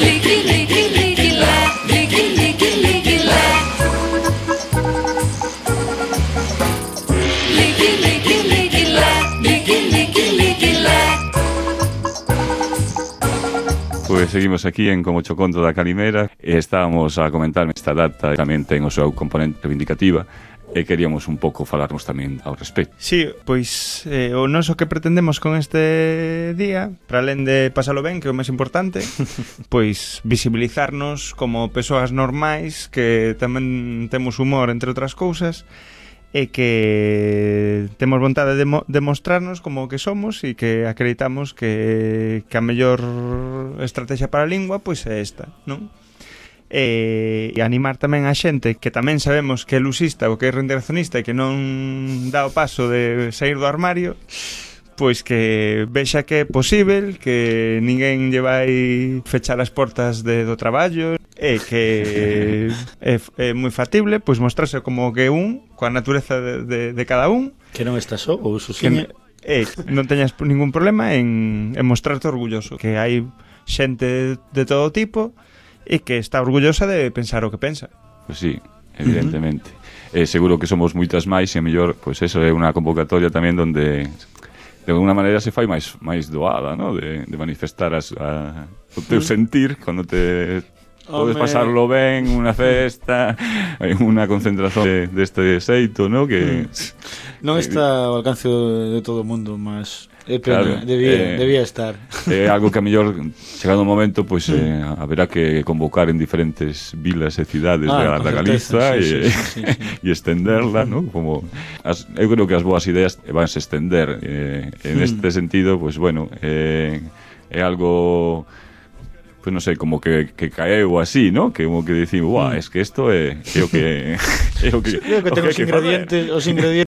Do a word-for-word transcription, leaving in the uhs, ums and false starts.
Liqui, liqui, liqui, la. Liqui, liqui, liqui, la. Liqui, liqui, liqui, la. Liqui, liqui, liqui, la. Pois seguimos aquí en Como cho conto da Calimera e estábamos a comentar esta data tamén ten o seu componente reivindicativa e queríamos un pouco falarnos tamén ao respecto. Sí, pois eh, o noso que pretendemos con este día, para alén de pasalo ben, que é o máis importante, pois visibilizarnos como persoas normais que tamén temos humor, entre outras cousas, e que temos vontade de mo- demostrarnos como que somos e que acreditamos que, que a mellor estrategia para a lingua pois é esta, non? E, e animar tamén a xente que tamén sabemos que é lusista ou que é reintegracionista e que non dá o paso de sair do armario, pois que vexa que é posível, que ninguén lle vai fechar as portas de, do traballo e que é, é moi factible pois mostrarse como que un coa natureza de, de, de cada un, Que non está só, ou que Susiña. e non teñas ningún problema en, en mostrarte orgulloso, que hai xente de todo tipo e que está orgullosa de pensar o que pensa. Pois sí, evidentemente. Uh-huh. Eh, seguro que somos moitas máis e a mellor, pois eso é unha convocatoria tamén donde de alguna maneira se fai máis máis doada, ¿no? De, de manifestar as, a, o teu sentir cando te podes pasarlo ben, unha festa, unha concentración de, deste xeito, ¿no? Que non está ao alcance de todo o mundo, mas é pena, claro, debía, eh, debía estar. É algo que a mellor chegado o momento pois eh, haberá que convocar en diferentes vilas e cidades Ah, da, da con Galiza certeza, e, sí, sí, sí, sí. e estenderla, ¿no? Como as, eu creo que as boas ideas vanse estender eh, en este sentido, pois bueno, eh, é algo pues non sei, como que, que caeu así, ¿no? Que como que dicimos, guau, es que isto é, é o que é o que, Creo que o ten que os hai que facer. ingredientes, os ingredientes